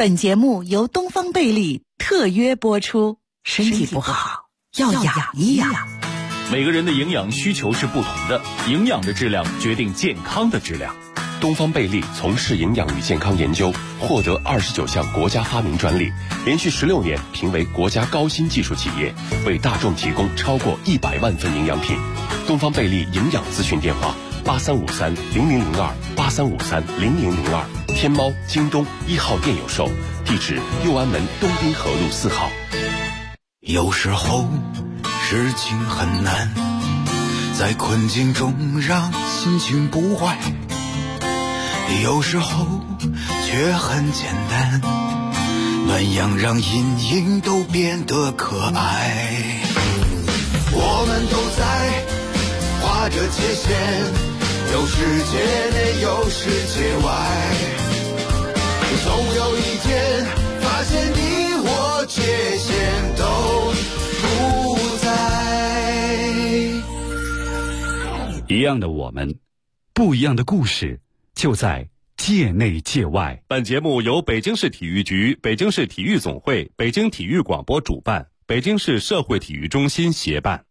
本节目由东方贝利特约播出。身体不好要养一养。 每个人的营养需求是不同的，营养的质量决定健康的质量。 东方贝利从事营养与健康研究，获得29项国家发明专利，连续16年评为国家高新技术企业，为大众提供超过100万份营养品。东方贝利营养咨询电话83530002，83530002，天猫、京东1号店有售，地址右安门东滨河路4号。 有时候事情很难，在困境中让心情不坏，有时候却很简单，暖阳让阴影都变得可爱。我们都在画着界限，有世界内有世界外，总有一天发现你我界限都不在。 一样的我们，不一样的故事，就在界内界外。 本节目由北京市体育局、北京市体育总会、北京体育广播主办，北京市社会体育中心协办。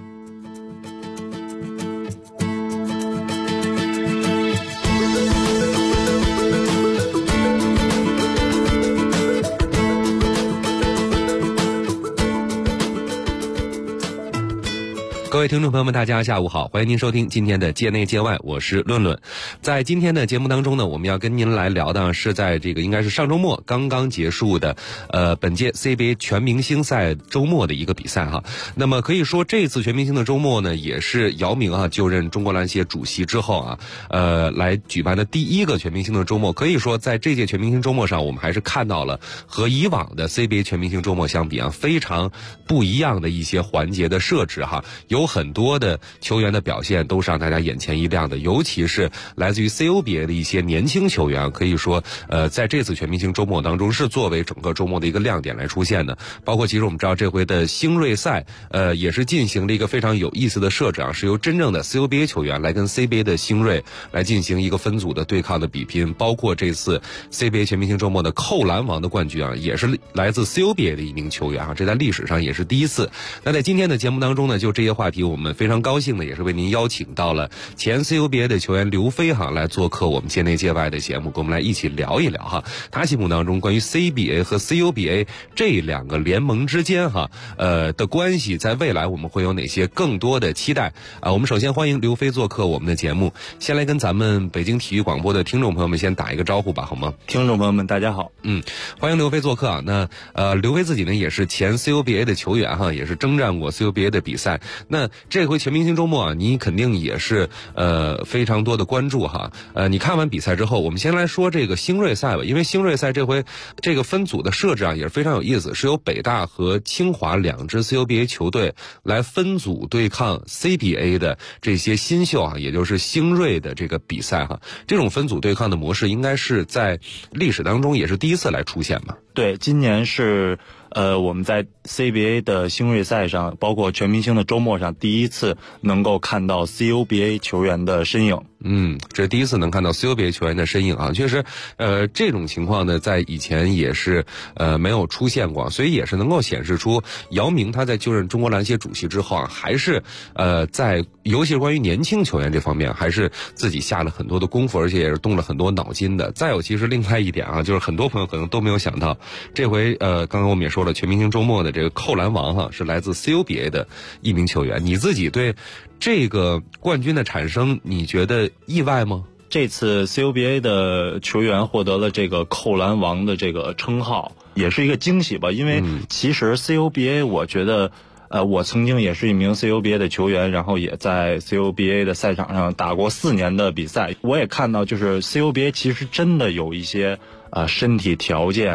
各位听众朋友们，大家下午好，欢迎您收听今天的界内界外，我是论论。在今天的节目当中呢，我们要跟您来聊的是在这个应该是上周末刚刚结束的本届 CBA 全明星赛周末的一个比赛哈。那么可以说这次全明星的周末呢，也是姚明就任中国篮协主席之后来举办的第一个全明星的周末。可以说在这届全明星周末上，我们还是看到了和以往的 CBA 全明星周末相比非常不一样的一些环节的设置哈。有很多的球员的表现都是让大家眼前一亮的，尤其是来自于 CUBA 的一些年轻球员，可以说在这次全明星周末当中是作为整个周末的一个亮点来出现的。包括其实我们知道这回的星瑞赛也是进行了一个非常有意思的设置是由真正的 CUBA 球员来跟 CBA 的星瑞来进行一个分组的对抗的比拼。包括这次 CBA 全明星周末的扣篮王的冠军也是来自 CUBA 的一名球员这在历史上也是第一次。那在今天的节目当中呢，就这些话题我们非常高兴的也是为您邀请到了前 CUBA 的球员刘飞来做客我们界内界外的节目，跟我们来一起聊一聊他心目当中关于 CBA 和 CUBA 这两个联盟之间的关系，在未来我们会有哪些更多的期待我们首先欢迎刘飞做客我们的节目，先来跟咱们北京体育广播的听众朋友们先打一个招呼吧，好吗？ 听众朋友们大家好。 欢迎刘飞做客那刘飞自己呢也是前 CUBA 的球员也是征战过 CUBA 的比赛。那这回全明星周末你肯定也是非常多的关注你看完比赛之后，我们先来说这个星瑞赛吧。因为星瑞赛这回这个分组的设置也是非常有意思，是由北大和清华两支 CUBA 球队来分组对抗 CBA 的这些新秀也就是星瑞的这个比赛这种分组对抗的模式应该是在历史当中也是第一次来出现吧？ 对，今年是我们在 CBA 的星瑞赛上，包括全明星的周末上，第一次能够看到 CUBA 球员的身影。 这是第一次能看到 CUBA 球员的身影确实这种情况呢在以前也是没有出现过，所以也是能够显示出姚明他在就任中国篮协主席之后还是在尤其是关于年轻球员这方面还是自己下了很多的功夫，而且也是动了很多脑筋的。再有其实另外一点就是很多朋友可能都没有想到，这回刚刚我们也说了，全明星周末的这个扣篮王是来自 CUBA 的一名球员。你自己对这个冠军的产生你觉得意外吗？ 这次 CUBA 的球员获得了这个扣篮王的这个称号，也是一个惊喜吧。因为其实 CUBA 我觉得我曾经也是一名 CUBA 的球员，然后也在 CUBA 的赛场上打过4年的比赛。我也看到就是 CUBA 其实真的有一些身体条件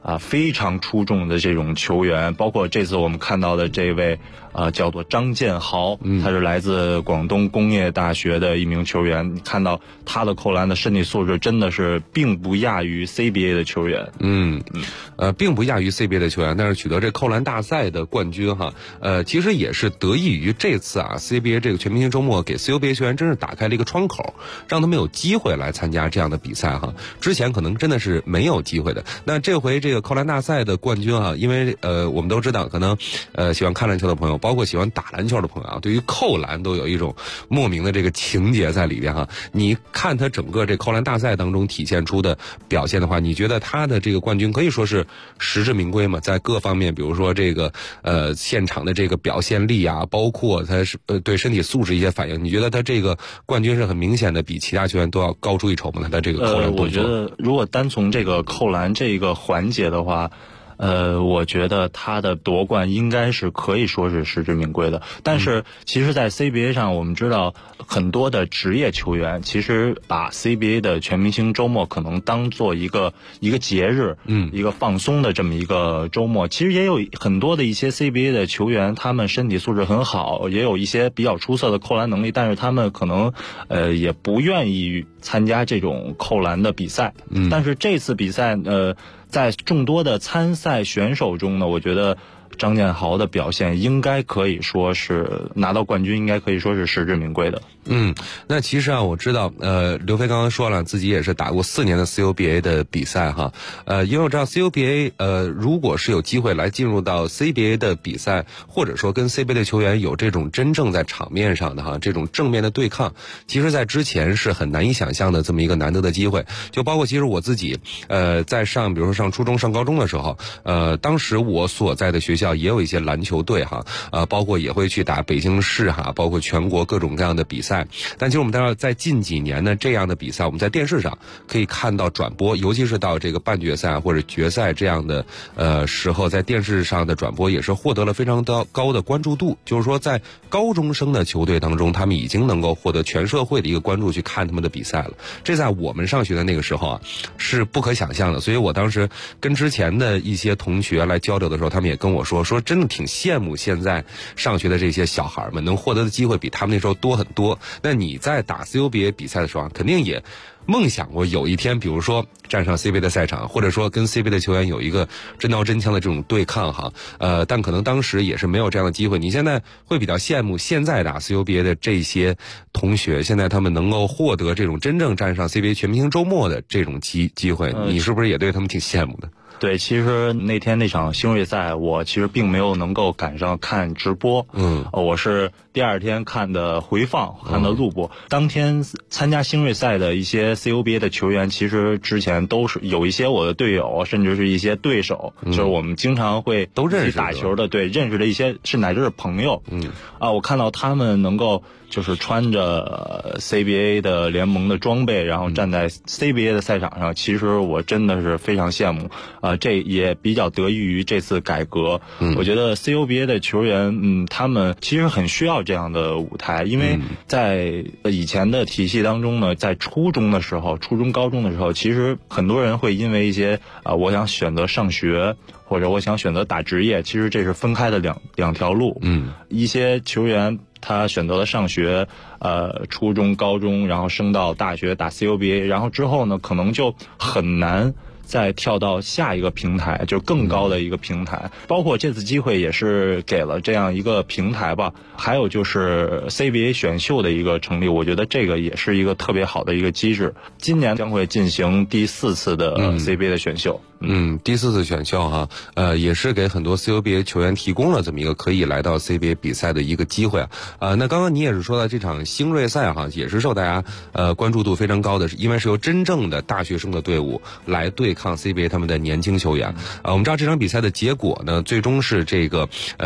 非常出众的这种球员，包括这次我们看到的这位叫做张建豪，他是来自广东工业大学的一名球员。你看到他的扣篮的身体素质真的是并不亚于 CBA 的球员。 并不亚于 CBA 的球员，但是取得这扣篮大赛的冠军哈，其实也是得益于这次CBA 这个全明星周末给 CUBA 球员真是打开了一个窗口，让他们有机会来参加这样的比赛哈。之前可能真的是没有机会的。那这回这个扣篮大赛的冠军因为我们都知道，可能喜欢看篮球的朋友，包括喜欢打篮球的朋友对于扣篮都有一种莫名的这个情节在里边哈。你看他整个这扣篮大赛当中体现出的表现的话，你觉得他的这个冠军可以说是实至名归吗？在各方面，比如说这个现场的这个表现力包括他是对身体素质一些反应，你觉得他这个冠军是很明显的比其他球员都要高出一筹吗？他的这个扣篮动作， 我觉得如果单从这个扣篮这个环节的话，我觉得他的夺冠应该是可以说是实至名归的。但是其实在 CBA 上，我们知道很多的职业球员其实把 CBA 的全明星周末可能当做一个节日，一个放松的这么一个周末。其实也有很多的一些 CBA 的球员，他们身体素质很好，也有一些比较出色的扣篮能力，但是他们可能也不愿意参加这种扣篮的比赛。但是这次比赛在众多的参赛选手中呢，我觉得张建豪的表现应该可以说是拿到冠军，应该可以说是实至名归的。 那其实我知道，刘飞刚刚说了，自己也是打过4年的 CUBA 的比赛哈，因为我知道 CUBA 如果是有机会来进入到 CBA 的比赛，或者说跟 CBA 的球员有这种真正在场面上的这种正面的对抗，其实在之前是很难以想象的这么一个难得的机会。就包括其实我自己在比如说上初中上高中的时候，当时我所在的学校也有一些篮球队包括也会去打北京市包括全国各种各样的比赛。但其实我们知道，在近几年呢，这样的比赛我们在电视上可以看到转播，尤其是到这个半决赛或者决赛这样的时候，在电视上的转播也是获得了非常高的关注度。就是说，在高中生的球队当中，他们已经能够获得全社会的一个关注，去看他们的比赛了。这在我们上学的那个时候是不可想象的。所以我当时跟之前的一些同学来交流的时候，他们也跟我说真的挺羡慕现在上学的这些小孩们能获得的机会比他们那时候多很多。那你在打 CUBA 比赛的时候肯定也梦想过有一天，比如说站上 CBA 的赛场，或者说跟 CBA 的球员有一个真刀真枪的这种对抗但可能当时也是没有这样的机会。你现在会比较羡慕现在打 CUBA 的这些同学，现在他们能够获得这种真正站上 CBA 全明星周末的这种机会，你是不是也对他们挺羡慕的？ 对，其实那天那场新锐赛，我其实并没有能够赶上看直播，我是第二天看的回放，看的录播。当天参加新锐赛的一些 CUBA 的球员，其实之前都是有一些我的队友，甚至是一些对手，就是我们经常会都认识打球的，对，认识的一些是乃至是朋友。我看到他们能够就是穿着 CBA 的联盟的装备，然后站在 CBA 的赛场上，其实我真的是非常羡慕。这也比较得益于这次改革。我觉得 CUBA 的球员，他们其实很需要这样的舞台，因为在以前的体系当中呢，在初中的时候、初中高中的时候，其实很多人会因为一些我想选择上学，或者我想选择打职业，其实这是分开的两条路。一些球员他选择了上学，初中、高中，然后升到大学打 CUBA， 然后之后呢，可能就很难再跳到下一个平台，就更高的一个平台。包括这次机会也是给了这样一个平台吧。还有就是 CBA 选秀的一个成立，我觉得这个也是一个特别好的一个机制。今年将会进行第4次的 CBA 的选秀。 第4次选秀也是给很多 CUBA 球员提供了这么一个可以来到 CBA 比赛的一个机会那刚刚你也是说到这场新锐赛也是受大家关注度非常高的，因为是由真正的大学生的队伍来对抗 CBA 他们的年轻球员。我们知道这场比赛的结果呢，最终是这个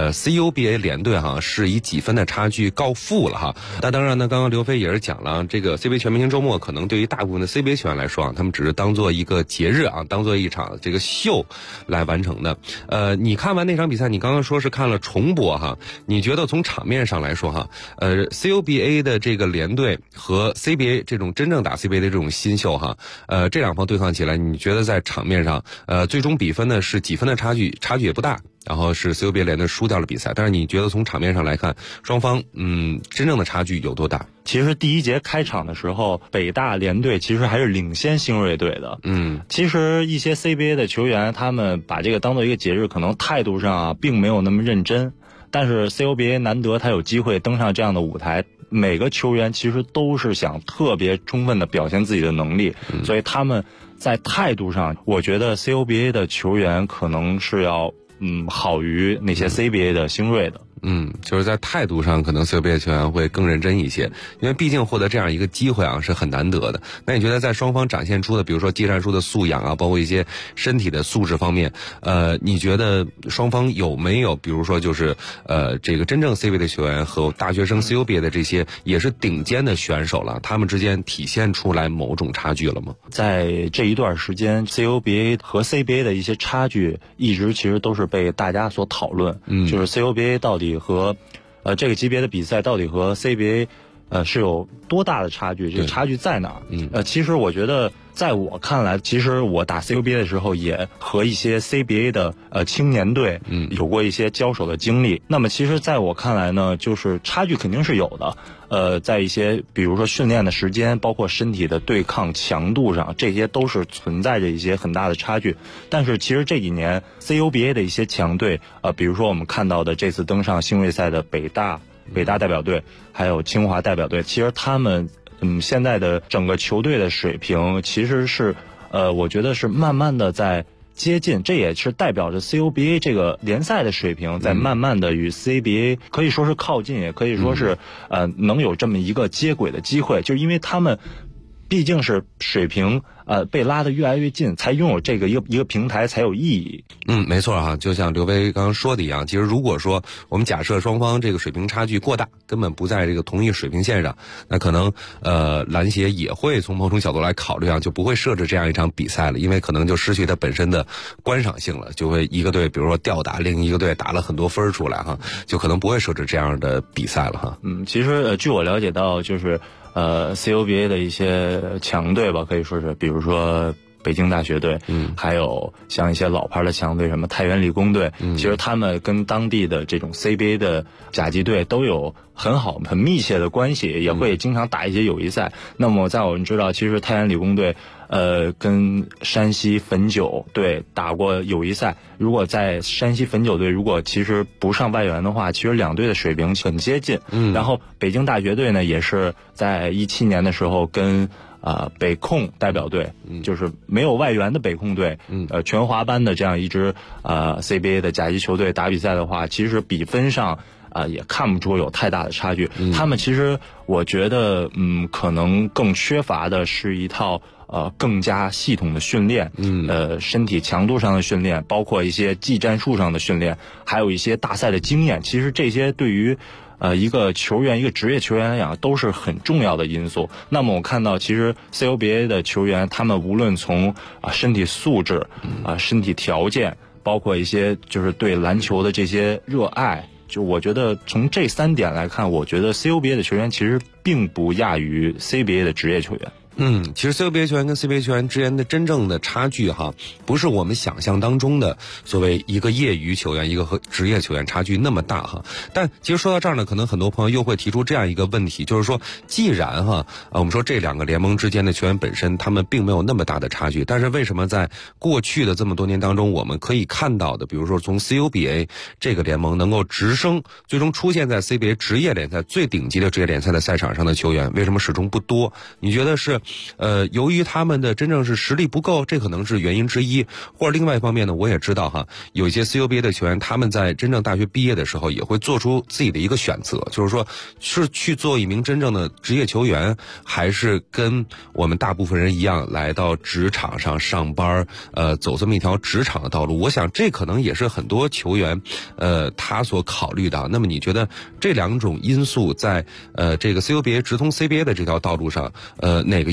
CUBA 联队是以几分的差距告负了那当然呢，刚刚刘飞也是讲了，这个 CBA 全明星周末可能对于大部分的 CBA 球员来说他们只是当做一个节日当做一场这个秀来完成的。你看完那场比赛，你刚刚说是看了重播哈，你觉得从场面上来说哈，CUBA 的这个联队和 CBA 这种真正打 CBA 的这种新秀哈，这两方对抗起来，你觉得在场面上，最终比分呢是几分的差距也不大。然后是 CUBA 联队输掉了比赛，但是你觉得从场面上来看，双方真正的差距有多大？ 其实第一节开场的时候，北大联队其实还是领先星瑞队的。其实一些 CBA 的球员，他们把这个当做一个节日，可能态度上并没有那么认真。但是 CUBA 难得他有机会登上这样的舞台，每个球员其实都是想特别充分的表现自己的能力，所以他们在态度上，我觉得 CUBA 的球员可能是要好于那些 CBA 的星瑞的。 就是在态度上，可能 CBA 球员会更认真一些，因为毕竟获得这样一个机会啊是很难得的。那你觉得在双方展现出的，比如说技战术的素养啊，包括一些身体的素质方面，你觉得双方有没有，比如说就是这个真正 CBA 的球员和大学生 CUBA 的这些也是顶尖的选手了，他们之间体现出来某种差距了吗？ 在这一段时间 CUBA 和 CBA 的一些差距一直其实都是被大家所讨论，就是 CUBA 到底和这个级别的比赛到底和 CBA 是有多大的差距，这个差距在哪儿？其实我觉得在我看来，其实我打 CUBA 的时候也和一些 CBA 的青年队有过一些交手的经历。那么其实在我看来呢，就是差距肯定是有的。在一些比如说训练的时间，包括身体的对抗强度上，这些都是存在着一些很大的差距。但是其实这几年 CUBA 的一些强队，比如说我们看到的这次登上星瑞赛的北大代表队，还有清华代表队，其实他们现在的整个球队的水平其实是我觉得是慢慢的在接近，这也是代表着 CUBA 这个联赛的水平在慢慢的与 CBA 可以说是靠近，也可以说是能有这么一个接轨的机会，就是因为他们毕竟是水平被拉得越来越近，才拥有这个一个平台才有意义。 没错啊，就像刘威刚刚说的一样，其实如果说我们假设双方这个水平差距过大，根本不在这个同一水平线上，那可能篮协也会从某种角度来考虑啊，就不会设置这样一场比赛了，因为可能就失去它本身的观赏性了，就会一个队比如说吊打另一个队打了很多分出来哈，就可能不会设置这样的比赛了哈。 其实据我了解到，就是CUBA 的一些强队吧，可以说是比如说北京大学队，还有像一些老牌的强队，什么太原理工队，其实他们跟当地的这种 CBA 的甲级队都有很密切的关系，也会经常打一些友谊赛。那么在我们知道，其实太原理工队跟山西汾酒队打过友谊赛，如果在山西汾酒队如果其实不上外援的话，其实两队的水平很接近。然后北京大学队呢，也是在17年的时候跟北控代表队，就是没有外援的北控队，全华班的这样一支CBA 的甲级球队打比赛的话，其实比分上也看不出有太大的差距。他们其实我觉得可能更缺乏的是一套更加系统的训练，身体强度上的训练，包括一些技战术上的训练，还有一些大赛的经验。其实这些对于一个球员，一个职业球员来讲都是很重要的因素。那么我看到其实 CUBA 的球员，他们无论从身体素质身体条件，包括一些就是对篮球的这些热爱，就我觉得从这3点来看，我觉得 CUBA 的球员其实并不亚于 CBA 的职业球员。 其实 CUBA 球员跟 CBA 球员之间的真正的差距哈，不是我们想象当中的所谓一个业余球员一个和职业球员差距那么大哈。但其实说到这儿呢，可能很多朋友又会提出这样一个问题，就是说既然我们说这两个联盟之间的球员本身他们并没有那么大的差距，但是为什么在过去的这么多年当中，我们可以看到的，比如说从 CUBA 这个联盟能够直升最终出现在 CBA 职业联赛最顶级的职业联赛的赛场上的球员，为什么始终不多？你觉得是由于他们的真正是实力不够，这可能是原因之一，或者另外一方面呢，我也知道有一些 CUBA 的球员，他们在真正大学毕业的时候也会做出自己的一个选择，就是说是去做一名真正的职业球员，还是跟我们大部分人一样来到职场上上班，走这么一条职场的道路。我想这可能也是很多球员他所考虑的。那么你觉得这两种因素在这个 CUBA 直通 CBA 的这条道路上哪个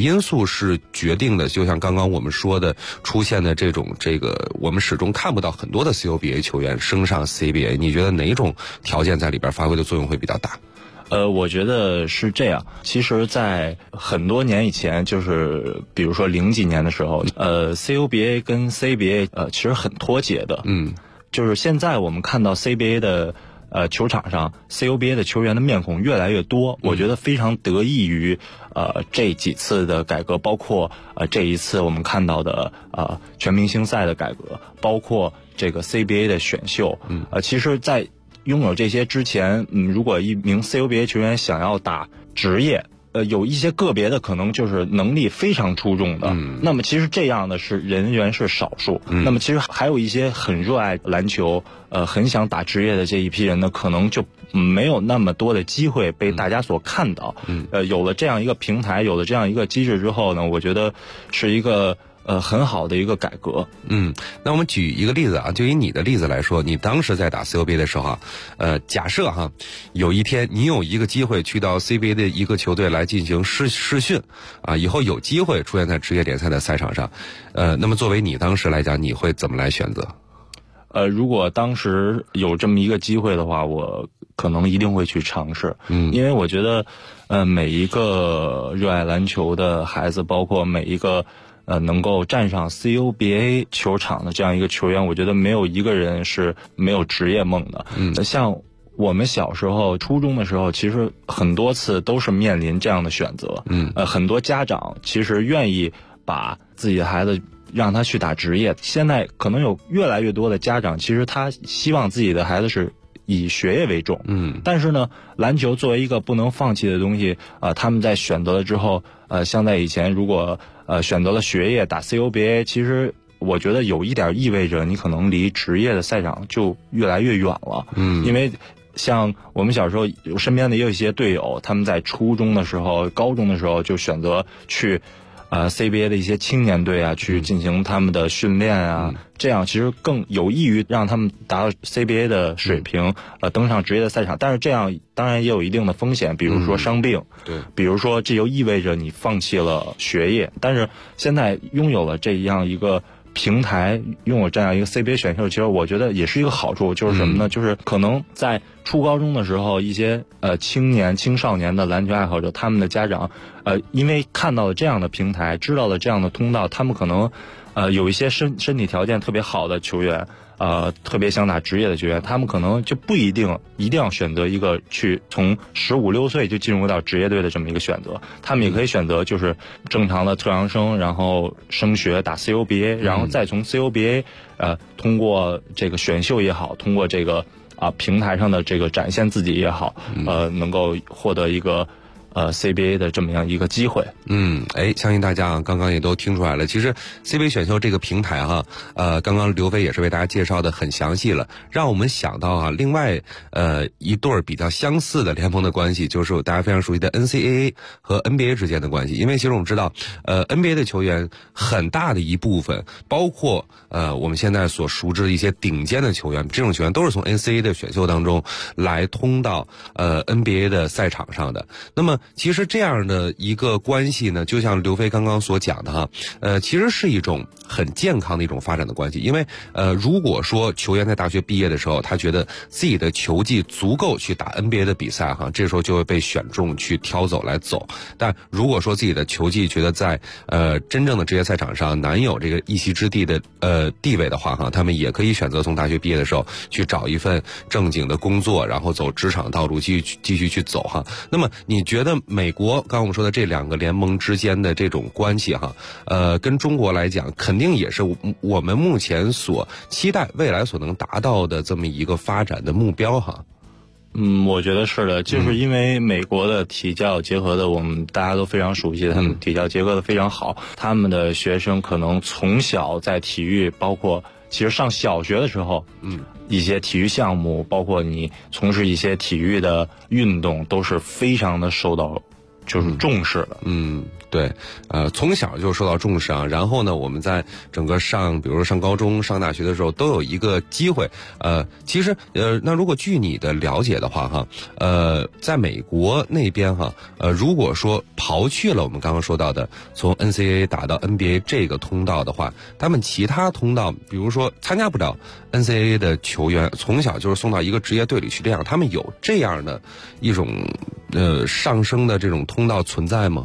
因素是决定的？就像刚刚我们说的，出现的这个我们始终看不到很多的 CUBA 球员升上 CBA， 你觉得哪种条件在里边发挥的作用会比较大？ 我觉得是这样。其实，在很多年以前，就是比如说00几年的时候，CUBA 跟 CBA 其实很脱节的。就是现在我们看到 CBA 的球场上 CUBA 的球员的面孔越来越多，我觉得非常得益于这几次的改革，包括这一次我们看到的全明星赛的改革，包括这个 CBA 的选秀。其实在拥有这些之前，如果一名 CUBA 球员想要打职业，有一些个别的可能就是能力非常出众的，那么其实这样的人员是少数。那么其实还有一些很热爱篮球，很想打职业的这一批人呢，可能就没有那么多的机会被大家所看到。有了这样一个平台，有了这样一个机制之后呢，我觉得是一个很好的一个改革。 那我们举一个例子啊，就以你的例子来说，你当时在打 CUBA 的时候假设有一天你有一个机会去到 CBA 的一个球队来进行试训以后有机会出现在职业联赛的赛场上，那么作为你当时来讲，你会怎么来选择？ 如果当时有这么一个机会的话，我可能一定会去尝试。因为我觉得每一个热爱篮球的孩子，包括每一个能够站上 CUBA 球场的这样一个球员，我觉得没有一个人是没有职业梦的。像我们小时候初中的时候，其实很多次都是面临这样的选择。很多家长其实愿意把自己的孩子让他去打职业。现在可能有越来越多的家长，其实他希望自己的孩子是以学业为重。但是呢，篮球作为一个不能放弃的东西，他们在选择了之后，像在以前如果选择了学业打 CUBA， 其实我觉得有一点意味着你可能离职业的赛场就越来越远了。因为像我们小时候身边的也有一些队友，他们在初中的时候、高中的时候就选择去CBA 的一些青年队去进行他们的训练这样其实更有益于让他们达到 CBA 的水平，登上职业的赛场。但是这样当然也有一定的风险，比如说伤病， 对， 比如说这就意味着你放弃了学业。但是现在拥有了这样一个平台，拥有这样一个 CBA 选秀，其实我觉得也是一个好处，就是什么呢？就是可能在初高中的时候，一些青少年的篮球爱好者，他们的家长因为看到了这样的平台，知道了这样的通道，他们可能有一些身体条件特别好的球员，特别想打职业的球员，他们可能就不一定要选择一个去从15、16岁就进入到职业队的这么一个选择，他们也可以选择就是正常的特长生，然后升学打 CUBA， 然后再从 CUBA 通过这个选秀也好，通过这个平台上的这个展现自己也好，能够获得一个CBA 的这么样一个机会。 相信大家刚刚也都听出来了，其实 CBA 选秀这个平台刚刚刘飞也是为大家介绍的很详细了，让我们想到另外一对比较相似的联盟的关系，就是大家非常熟悉的 NCAA 和 NBA 之间的关系。因为其实我们知道NBA 的球员很大的一部分，包括我们现在所熟知的一些顶尖的球员，这种球员都是从 NCAA 的选秀当中来通到NBA 的赛场上的。那么其实这样的一个关系呢，就像刘飞刚刚所讲的其实是一种很健康的一种发展的关系。因为如果说球员在大学毕业的时候，他觉得自己的球技足够去打 NBA 的比赛这时候就会被选中去挑走来走。但如果说自己的球技觉得在真正的职业赛场上难有这个一席之地的地位的话他们也可以选择从大学毕业的时候去找一份正经的工作，然后走职场道路继续去走那么你觉得美国刚刚我们说的这两个联盟之间的这种关系跟中国来讲，肯定也是我们目前所期待未来所能达到的这么一个发展的目标我觉得是的，就是因为美国的体教结合的，我们大家都非常熟悉，他们体教结合的非常好，他们的学生可能从小在体育，包括其实上小学的时候，一些体育项目，包括你从事一些体育的运动，都是非常的受到就是重视的。 对，从小就受到重视啊。然后呢，我们在整个比如说上高中、上大学的时候，都有一个机会。其实那如果据你的了解的话哈，在美国那边哈，如果说刨去了我们刚刚说到的从 NCAA 打到 NBA 这个通道的话，他们其他通道，比如说参加不了 NCAA 的球员，从小就是送到一个职业队里去练，他们有这样的一种上升的这种通道存在吗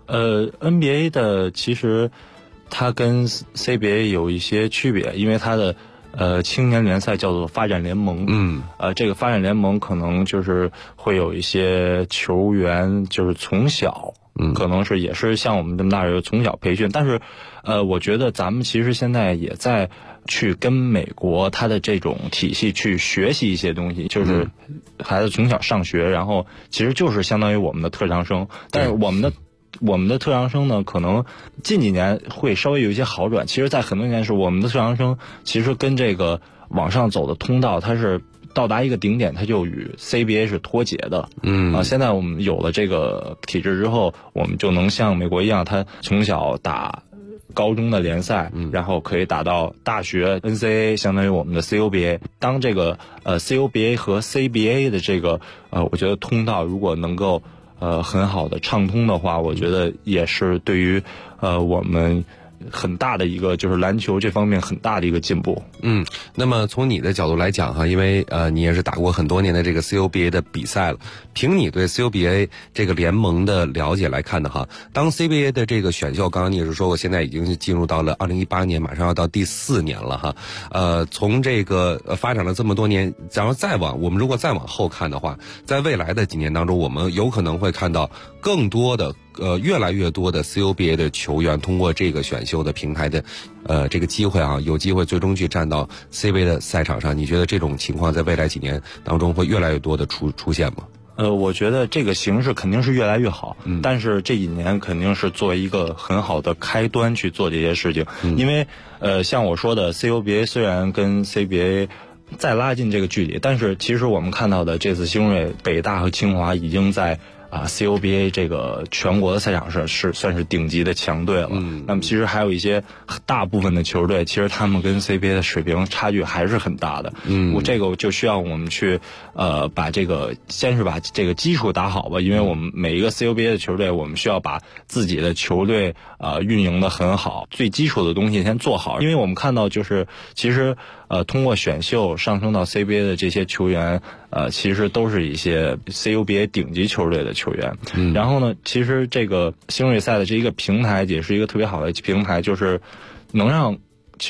？NBA 的其实它跟 CBA 有一些区别，因为它的青年联赛叫做发展联盟。这个发展联盟可能就是会有一些球员就是从小，可能是也是像我们这么大人从小培训，但是我觉得咱们其实现在也在去跟美国它的这种体系去学习一些东西，就是孩子从小上学，然后其实就是相当于我们的特长生，但是我们的特长生呢，可能近几年会稍微有一些好转。其实在很多年是我们的特长生其实跟这个往上走的通道，它是到达一个顶点，它就与 CBA 是脱节的。现在我们有了这个体制之后，我们就能像美国一样，他从小打高中的联赛，然后可以打到大学 NCAA， 相当于我们的 CUBA。当这个CUBA 和 CBA 的这个我觉得通道如果能够很好的畅通的话，我觉得也是对于我们很大的一个就是篮球这方面很大的一个进步。 那么从你的角度来讲哈，因为你也是打过很多年的这个 CUBA 的比赛了，凭你对 CUBA 这个联盟的了解来看的哈，当 CBA 的这个选秀，刚刚你也是说过，现在已经进入到了2018年，马上要到第4年了哈。从这个发展了这么多年，然后我们如果再往后看的话，在未来的几年当中，我们有可能会看到更多的越来越多的 CUBA 的球员通过这个选秀的平台的这个机会啊，有机会最终去站到 CBA 的赛场上。你觉得这种情况在未来几年当中会越来越多的出现吗？ 我觉得这个形势肯定是越来越好，但是这几年肯定是作为一个很好的开端去做这些事情。因为像我说的 CUBA 虽然跟 CBA 再拉近这个距离，但是其实我们看到的这次新锐北大和清华已经在CUBA 这个全国的赛场上是算是顶级的强队了。那么其实还有一些大部分的球队，其实他们跟 CBA 的水平差距还是很大的。这个就需要我们去先是把这个基础打好吧，因为我们每一个 CUBA 的球队，我们需要把自己的球队运营的很好，最基础的东西先做好。因为我们看到就是其实通过选秀上升到 CBA 的这些球员，其实都是一些 CUBA 顶级球队的球员。然后呢，其实这个新锐赛的这一个平台也是一个特别好的平台，就是能让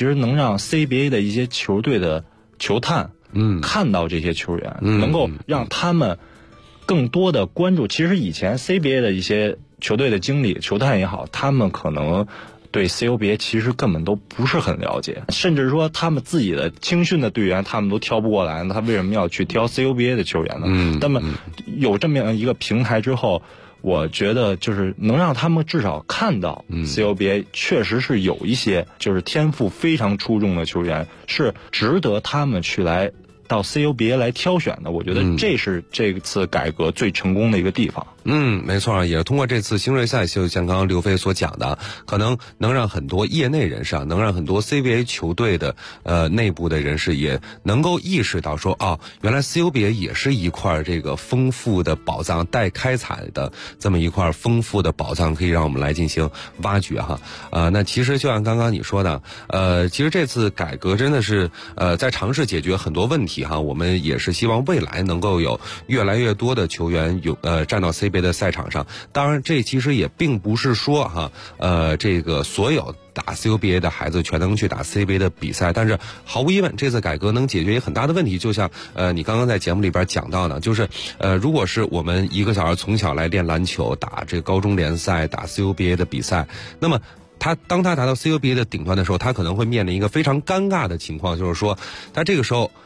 CBA 的一些球队的球探看到这些球员，能够让他们更多的关注。其实以前 CBA 的一些球队的经理、球探也好，他们可能对 CUBA 其实根本都不是很了解，甚至说他们自己的青训的队员他们都挑不过来，他为什么要去挑 CUBA 的球员呢？那么有这么样一个平台之后，我觉得就是能让他们至少看到 CUBA 确实是有一些就是天赋非常出众的球员，是值得他们去来到 CUBA 来挑选的。我觉得这是这次改革最成功的一个地方。 没错，也通过这次新锐赛，就像刚刚刘飞所讲的，可能能让很多业内人士能让很多 CBA 球队的内部的人士也能够意识到说，原来 CUBA 也是一块这个丰富的宝藏，待开采的这么一块丰富的宝藏，可以让我们来进行挖掘哈。那其实就像刚刚你说的，其实这次改革真的是在尝试解决很多问题哈。我们也是希望未来能够有越来越多的球员站到 CBA 的赛场上。当然这其实也并不是说这个所有打 CUBA 的孩子全能去打 CBA 的比赛，但是毫无疑问这次改革能解决一个很大的问题。就像你刚刚在节目里边讲到的，就是如果是我们一个小孩从小来练篮球，打这个高中联赛，打 CUBA 的比赛，那么当他达到 CUBA 的顶端的时候，他可能会面临一个非常尴尬的情况，就是说他这个时候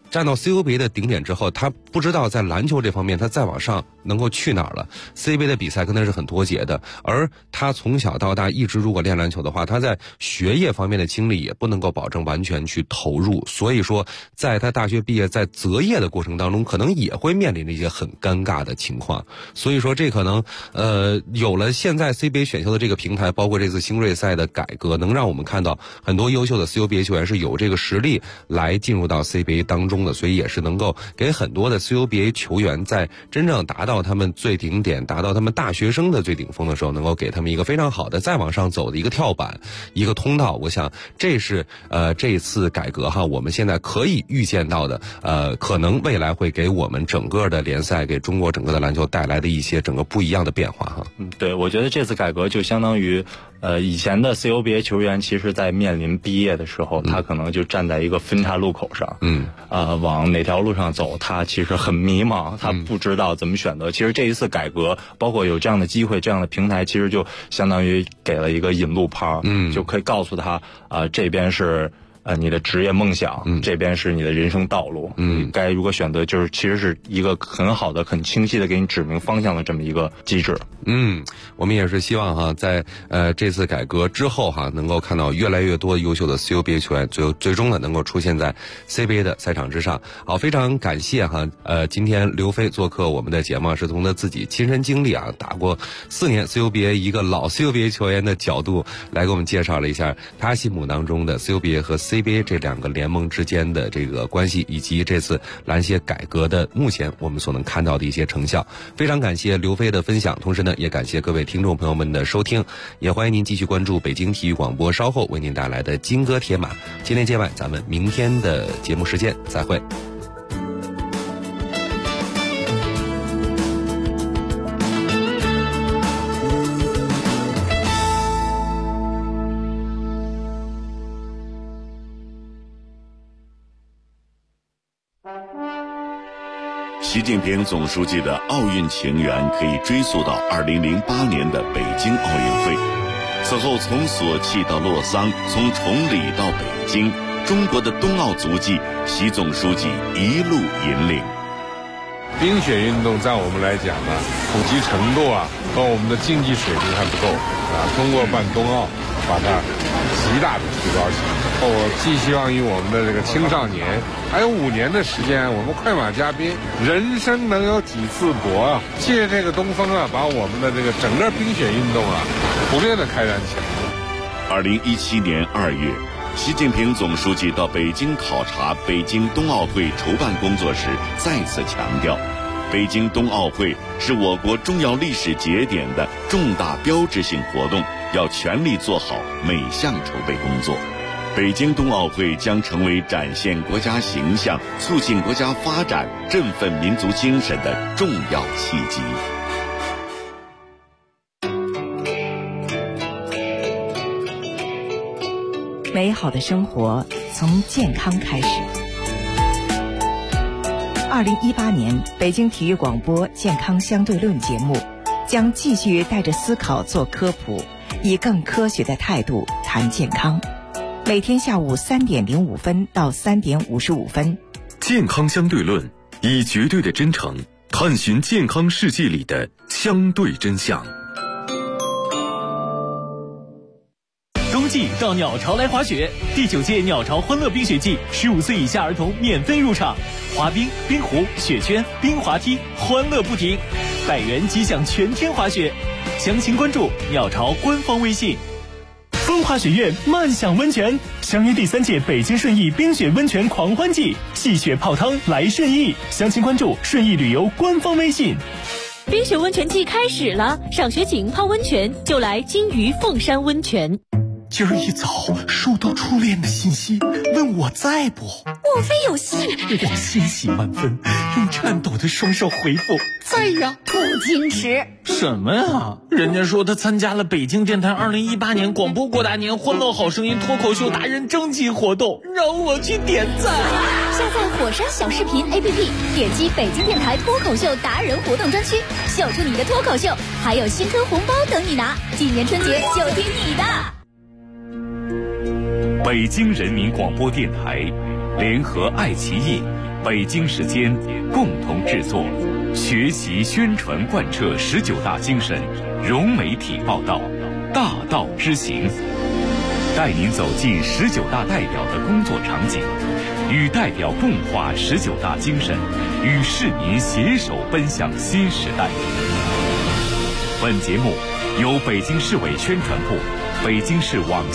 站到 CUBA 的顶点之后，他不知道在篮球这方面他再往上能够去哪儿了。CBA 的比赛跟他是很脱节的，而他从小到大一直如果练篮球的话，他在学业方面的精力也不能够保证完全去投入，所以说在他大学毕业在择业的过程当中，可能也会面临着一些很尴尬的情况。所以说这可能有了现在 CBA 选秀的这个平台，包括这次新锐赛的改革，能让我们看到很多优秀的 CUBA 球员是有这个实力来进入到 CBA 当中的，所以也是能够给很多的 CUBA 球员在真正达到他们最顶点，达到他们大学生的最顶峰的时候，能够给他们一个非常好的再往上走的一个跳板，一个通道。我想这是这一次改革哈，我们现在可以预见到的可能未来会给我们整个的联赛，给中国整个的篮球带来的一些整个不一样的变化哈。 对，我觉得这次改革就相当于以前的 CUBA 球员其实在面临毕业的时候，他可能就站在一个分岔路口上，往哪条路上走，他其实很迷茫，他不知道怎么选择。其实这一次改革，包括有这样的机会、这样的平台，其实就相当于给了一个引路牌，就可以告诉他这边是你的职业梦想，这边是你的人生道路，该如何选择，就是其实是一个很好的、很清晰的给你指明方向的这么一个机制。 我们也是希望哈，在这次改革之后哈，能够看到越来越多优秀的 CUBA 球员最终呢能够出现在 CBA 的赛场之上。好，非常感谢哈，今天刘飞做客我们的节目，是从他自己亲身经历啊，打过4年 CUBA 一个老 CUBA 球员的角度来给我们介绍了一下他心目当中的 CUBA 和 CBA 这两个联盟之间的这个关系，以及这次篮协改革的目前我们所能看到的一些成效。非常感谢刘飞的分享，同时呢也感谢各位听众朋友们的收听，也欢迎您继续关注北京体育广播稍后为您带来的金戈铁马。今天节外，咱们明天的节目时间再会。 习近平总书记的奥运情缘可以追溯到2008年的北京奥运会。此后从索契到洛桑，从崇礼到北京，中国的冬奥足迹，习总书记一路引领。 冰雪运动在我们来讲呢，普及程度和我们的竞技水平还不够通过办冬奥把它极大的提高起来。我寄希望于我们的这个青少年，还有5年的时间，我们快马加鞭，人生能有几次搏借这个东风把我们的这个整个冰雪运动普遍的开展起来。 2017年2月，习近平总书记到北京考察北京冬奥会筹办工作时，再次强调，北京冬奥会是我国重要历史节点的重大标志性活动，要全力做好每项筹备工作。北京冬奥会将成为展现国家形象、促进国家发展、振奋民族精神的重要契机。 美好的生活从健康开始。2018年北京体育广播健康相对论节目将继续带着思考做科普，以更科学的态度谈健康。每天下午3点05分到3点55分， 健康相对论，以绝对的真诚探寻健康世界里的相对真相。 冬季到鸟巢来滑雪，第9届鸟巢欢乐冰雪季，15岁以下儿童免费入场，滑冰、冰壶、雪圈、冰滑梯，欢乐不停，100元即享全天滑雪。详情关注鸟巢官方微信。风华雪苑慢享温泉，相约第3届北京顺义冰雪温泉狂欢季，戏雪泡汤来顺义。详情关注顺义旅游官方微信。 冰雪温泉季开始了，赏雪景泡温泉就来金鱼凤山温泉。 今儿一早收到初恋的信息，问我在不？ 莫非有戏？ 我欣喜万分，用颤抖的双手回复在呀。 不矜持什么呀？人家说他参加了北京电台2018年广播过大年欢乐好声音脱口秀达人征集活动，让我去点赞。 下载火山小视频 APP， 点击北京电台脱口秀达人活动专区，秀出你的脱口秀，还有新春红包等你拿。今年春节就听你的。 北京人民广播电台联合爱奇艺、 北京时间共同制作，学习宣传贯彻19大精神，融媒体报道，大道之行，带您走进19大代表的工作场景，与代表共话19大精神，与市民携手奔向新时代。本节目由北京市委宣传部、北京市网